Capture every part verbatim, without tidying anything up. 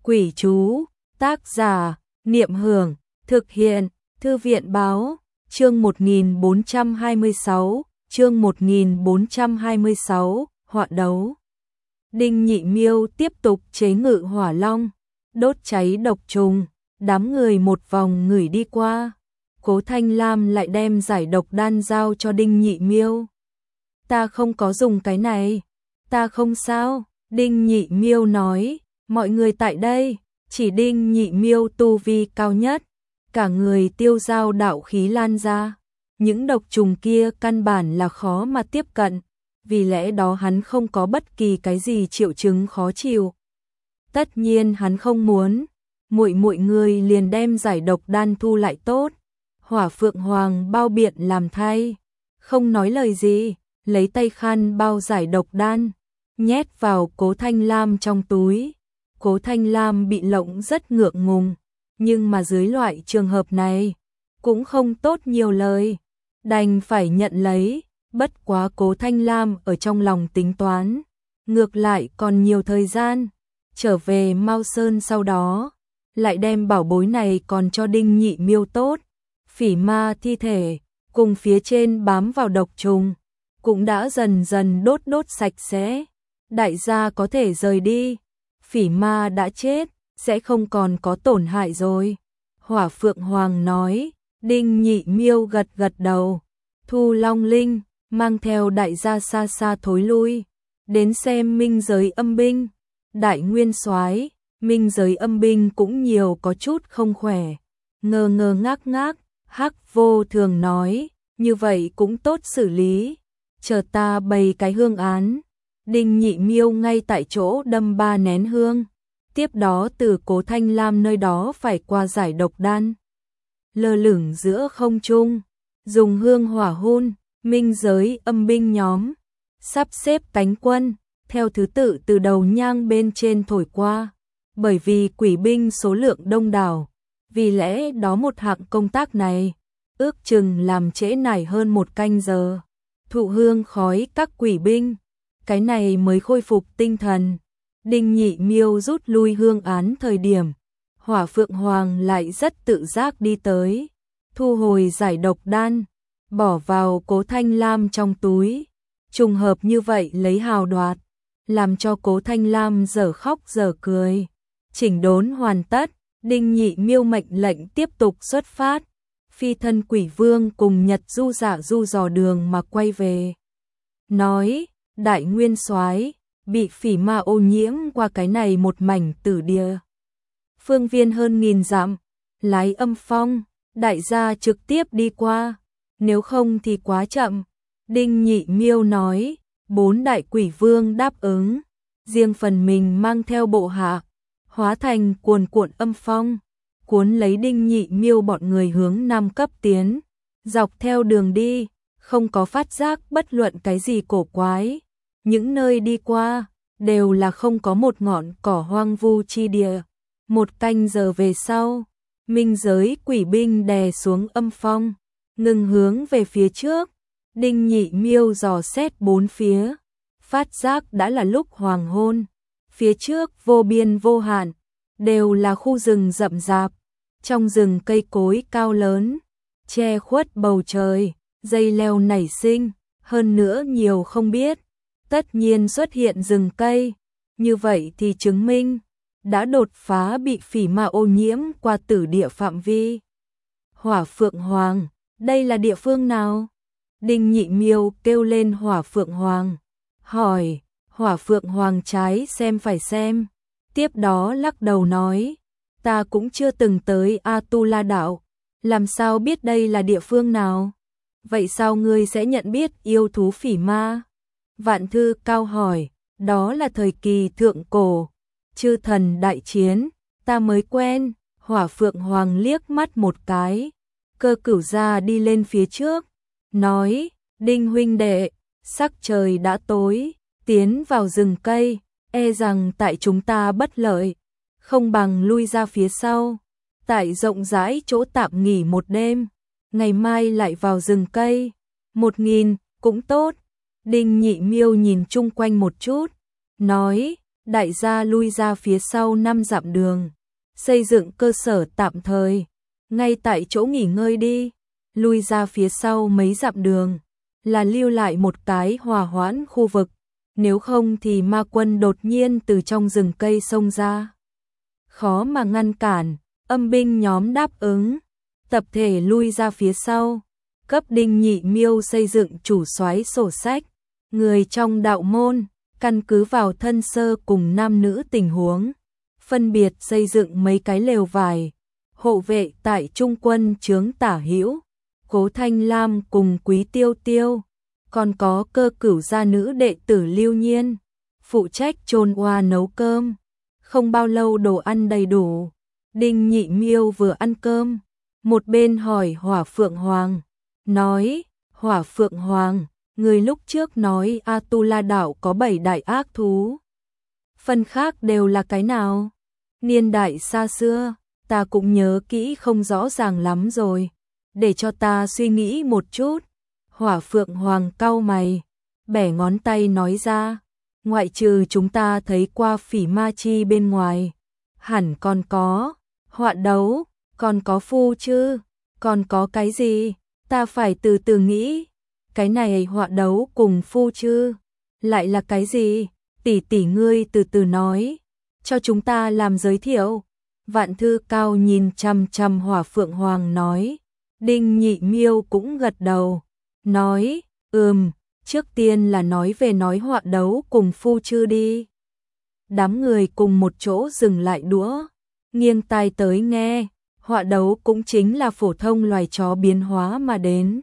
Quỷ chú, tác giả, Niệm Hưởng, thực hiện, Thư viện báo, chương một nghìn bốn trăm hai mươi sáu, chương một nghìn bốn trăm hai mươi sáu, họa đấu. Đinh Nhị Miêu tiếp tục chế ngự hỏa long, đốt cháy độc trùng, đám người một vòng ngửi đi qua. Cố Thanh Lam lại đem giải độc đan giao cho Đinh Nhị Miêu. Ta không có dùng cái này, ta không sao, Đinh Nhị Miêu nói, mọi người tại đây, chỉ Đinh Nhị Miêu tu vi cao nhất, cả người tiêu dao đạo khí lan ra, những độc trùng kia căn bản là khó mà tiếp cận, vì lẽ đó hắn không có bất kỳ cái gì triệu chứng khó chịu. Tất nhiên hắn không muốn, muội muội người liền đem giải độc đan thu lại tốt. Hỏa Phượng Hoàng bao biện làm thay, không nói lời gì, lấy tay khăn bao giải độc đan, nhét vào Cố Thanh Lam trong túi. Cố Thanh Lam bị lộng rất ngượng ngùng, nhưng mà dưới loại trường hợp này, cũng không tốt nhiều lời, đành phải nhận lấy, bất quá Cố Thanh Lam ở trong lòng tính toán, ngược lại còn nhiều thời gian, trở về Mao Sơn sau đó, lại đem bảo bối này còn cho Đinh Nhị Miêu tốt. Phỉ ma thi thể, cùng phía trên bám vào độc trùng, cũng đã dần dần đốt đốt sạch sẽ. Đại gia có thể rời đi, phỉ ma đã chết, sẽ không còn có tổn hại rồi. Hỏa Phượng Hoàng nói, Đinh Nhị Miêu gật gật đầu, thu long linh, mang theo đại gia xa xa thối lui, đến xem minh giới âm binh. Đại nguyên soái, minh giới âm binh cũng nhiều có chút không khỏe, ngơ ngơ ngác ngác. Hắc Vô Thường nói, như vậy cũng tốt xử lý, chờ ta bày cái hương án. Đinh Nhị Miêu ngay tại chỗ đâm ba nén hương, tiếp đó từ Cố Thanh Lam nơi đó phải qua giải độc đan. Lơ lửng giữa không trung, dùng hương hỏa hôn, minh giới âm binh nhóm, sắp xếp cánh quân, theo thứ tự từ đầu nhang bên trên thổi qua, bởi vì quỷ binh số lượng đông đảo. Vì lẽ đó một hạng công tác này, ước chừng làm trễ nải hơn một canh giờ. Thụ hương khói các quỷ binh, cái này mới khôi phục tinh thần. Đinh Nhị Miêu rút lui hương án thời điểm, Hỏa Phượng Hoàng lại rất tự giác đi tới, thu hồi giải độc đan, bỏ vào Cố Thanh Lam trong túi. Trùng hợp như vậy lấy hào đoạt, làm cho Cố Thanh Lam dở khóc dở cười. Chỉnh đốn hoàn tất, Đinh Nhị Miêu mệnh lệnh tiếp tục xuất phát, phi thân quỷ vương cùng Nhật Du Dạ Du dò đường mà quay về. Nói, đại nguyên soái bị phỉ ma ô nhiễm qua cái này một mảnh tử địa. Phương viên hơn nghìn dặm, lái âm phong, đại gia trực tiếp đi qua, nếu không thì quá chậm. Đinh Nhị Miêu nói, bốn đại quỷ vương đáp ứng, riêng phần mình mang theo bộ hạ, hóa thành cuồn cuộn âm phong, cuốn lấy Đinh Nhị Miêu bọn người hướng nam cấp tiến, dọc theo đường đi, không có phát giác bất luận cái gì cổ quái. Những nơi đi qua, đều là không có một ngọn cỏ hoang vu chi địa. Một canh giờ về sau, minh giới quỷ binh đè xuống âm phong, ngừng hướng về phía trước. Đinh Nhị Miêu dò xét bốn phía, phát giác đã là lúc hoàng hôn. Phía trước vô biên vô hạn, đều là khu rừng rậm rạp, trong rừng cây cối cao lớn, che khuất bầu trời, dây leo nảy sinh, hơn nữa nhiều không biết. Tất nhiên xuất hiện rừng cây, như vậy thì chứng minh, đã đột phá bị phỉ ma ô nhiễm qua tử địa phạm vi. Hỏa Phượng Hoàng, đây là địa phương nào? Đinh Nhị Miêu kêu lên Hỏa Phượng Hoàng, hỏi. Hỏa Phượng Hoàng trái xem phải xem, tiếp đó lắc đầu nói, ta cũng chưa từng tới A Tu La Đạo, làm sao biết đây là địa phương nào? Vậy sao ngươi sẽ nhận biết yêu thú phỉ ma? Vạn Thư Cao hỏi, đó là thời kỳ thượng cổ, chư thần đại chiến, ta mới quen. Hỏa Phượng Hoàng liếc mắt một cái, Cơ Cửu gia đi lên phía trước, nói, Đinh huynh đệ, sắc trời đã tối, tiến vào rừng cây, e rằng tại chúng ta bất lợi, không bằng lui ra phía sau, tại rộng rãi chỗ tạm nghỉ một đêm, ngày mai lại vào rừng cây. Một nghìn, cũng tốt. Đinh Nhị Miêu nhìn chung quanh một chút, nói, Đại gia lui ra phía sau năm dặm đường, xây dựng cơ sở tạm thời, ngay tại chỗ nghỉ ngơi đi. Lui ra phía sau mấy dặm đường, là lưu lại một cái hòa hoãn khu vực, nếu không thì ma quân đột nhiên từ trong rừng cây xông ra. Khó mà ngăn cản, âm binh nhóm đáp ứng, tập thể lui ra phía sau, cấp Đinh Nhị Miêu xây dựng chủ soái sổ sách, người trong đạo môn, căn cứ vào thân sơ cùng nam nữ tình huống, phân biệt xây dựng mấy cái lều vải, hộ vệ tại trung quân chướng tả hữu, Cố Thanh Lam cùng Quý Tiêu Tiêu, còn có Cơ Cửu gia nữ đệ tử Lưu Nhiên, phụ trách chôn oa nấu cơm. Không bao lâu đồ ăn đầy đủ, Đinh Nhị Miêu vừa ăn cơm, một bên hỏi Hỏa Phượng Hoàng, nói, Hỏa Phượng Hoàng, người lúc trước nói A-tu-la đảo có bảy đại ác thú. Phần khác đều là cái nào? Niên đại xa xưa, ta cũng nhớ kỹ không rõ ràng lắm rồi, để cho ta suy nghĩ một chút. Hỏa Phượng Hoàng cau mày, bẻ ngón tay nói ra, ngoại trừ chúng ta thấy qua Phỉ Ma Chi bên ngoài, hẳn còn có họa đấu, còn có phu chứ, còn có cái gì, ta phải từ từ nghĩ, cái này họa đấu cùng phu chứ, lại là cái gì, tỷ tỷ ngươi từ từ nói, cho chúng ta làm giới thiệu. Vạn Thư Cao nhìn chằm chằm Hỏa Phượng Hoàng nói, Đinh Nhị Miêu cũng gật đầu, nói, ừm, trước tiên là nói về nói họa đấu cùng phu chư đi. Đám người cùng một chỗ dừng lại đũa, nghiêng tai tới nghe, họa đấu cũng chính là phổ thông loài chó biến hóa mà đến.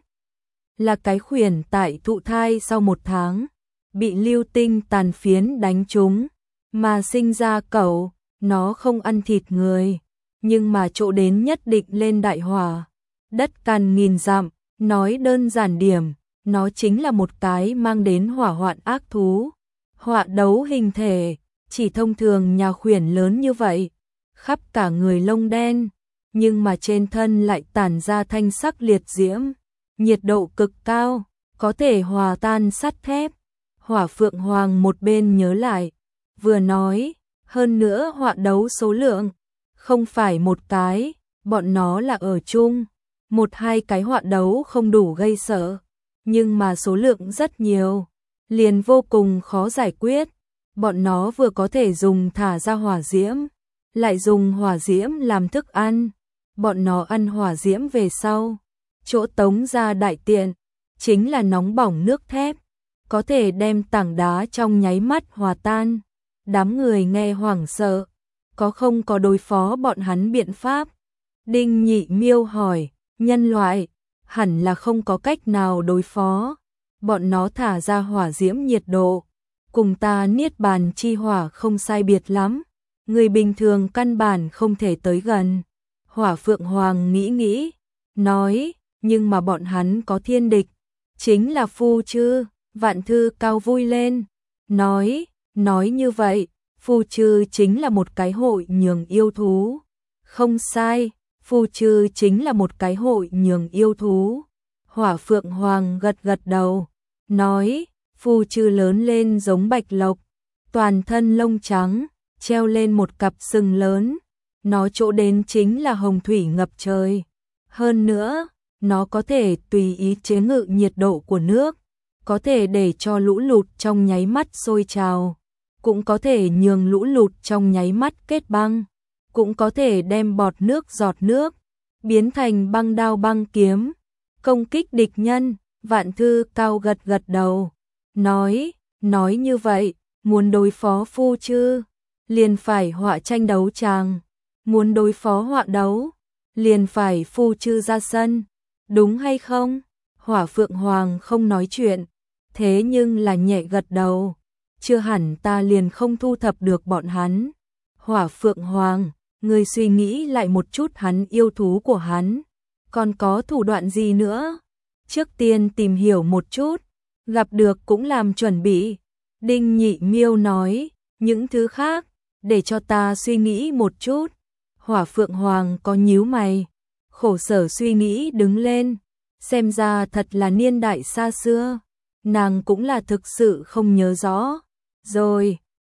Là cái khuyển tại thụ thai sau một tháng, bị lưu tinh tàn phiến đánh trúng, mà sinh ra cẩu, nó không ăn thịt người, nhưng mà chỗ đến nhất định lên đại hỏa. Đất cằn nghìn dặm, nói đơn giản điểm, nó chính là một cái mang đến hỏa hoạn ác thú. Họa đấu hình thể, chỉ thông thường nhà khuyển lớn như vậy, khắp cả người lông đen, nhưng mà trên thân lại tản ra thanh sắc liệt diễm, nhiệt độ cực cao, có thể hòa tan sắt thép. Hỏa Phượng Hoàng một bên nhớ lại, vừa nói, hơn nữa họa đấu số lượng, không phải một cái, bọn nó là ở chung, một hai cái họa đấu không đủ gây sợ, nhưng mà số lượng rất nhiều, liền vô cùng khó giải quyết. Bọn nó vừa có thể dùng thả ra hỏa diễm, lại dùng hỏa diễm làm thức ăn. Bọn nó ăn hỏa diễm về sau, chỗ tống ra đại tiện, chính là nóng bỏng nước thép, có thể đem tảng đá trong nháy mắt hòa tan. Đám người nghe hoảng sợ, có không có đối phó bọn hắn biện pháp? Đinh Nhị Miêu hỏi, nhân loại, hẳn là không có cách nào đối phó. Bọn nó thả ra hỏa diễm nhiệt độ, cùng ta niết bàn chi hỏa không sai biệt lắm. Người bình thường căn bản không thể tới gần. Hỏa Phượng Hoàng nghĩ nghĩ, nói, nhưng mà bọn hắn có thiên địch, chính là phu chư. Vạn Thư Cao vui lên, nói, nói như vậy, phu chư chính là một cái hội nhường yêu thú. Không sai, phu chư chính là một cái hội nhường yêu thú. Hỏa Phượng Hoàng gật gật đầu, nói, phu chư lớn lên giống bạch lộc, toàn thân lông trắng, treo lên một cặp sừng lớn. Nó chỗ đến chính là hồng thủy ngập trời. Hơn nữa, nó có thể tùy ý chế ngự nhiệt độ của nước, có thể để cho lũ lụt trong nháy mắt sôi trào, cũng có thể nhường lũ lụt trong nháy mắt kết băng, cũng có thể đem bọt nước giọt nước, biến thành băng đao băng kiếm, công kích địch nhân. Vạn Thư Cao gật gật đầu, nói, nói như vậy, muốn đối phó phu chư, liền phải họa tranh đấu tràng, muốn đối phó họa đấu, liền phải phu chư ra sân, đúng hay không? Hỏa Phượng Hoàng không nói chuyện, thế nhưng là nhẹ gật đầu, chưa hẳn ta liền không thu thập được bọn hắn. Hỏa Phượng Hoàng, ngươi suy nghĩ lại một chút hắn yêu thú của hắn, còn có thủ đoạn gì nữa? Trước tiên tìm hiểu một chút, gặp được cũng làm chuẩn bị. Đinh Nhị Miêu nói, những thứ khác, để cho ta suy nghĩ một chút. Hỏa Phượng Hoàng có nhíu mày, khổ sở suy nghĩ đứng lên, xem ra thật là niên đại xa xưa, nàng cũng là thực sự không nhớ rõ. Rồi,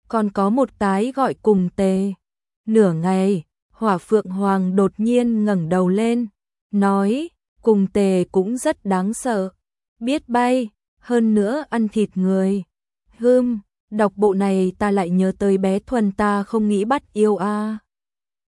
còn có một cái gọi cùng tề. Nửa ngày, Hỏa Phượng Hoàng đột nhiên ngẩng đầu lên, nói, cùng tề cũng rất đáng sợ, biết bay, hơn nữa ăn thịt người. Hừm, đọc bộ này ta lại nhớ tới bé Thuần ta không nghĩ bắt yêu a.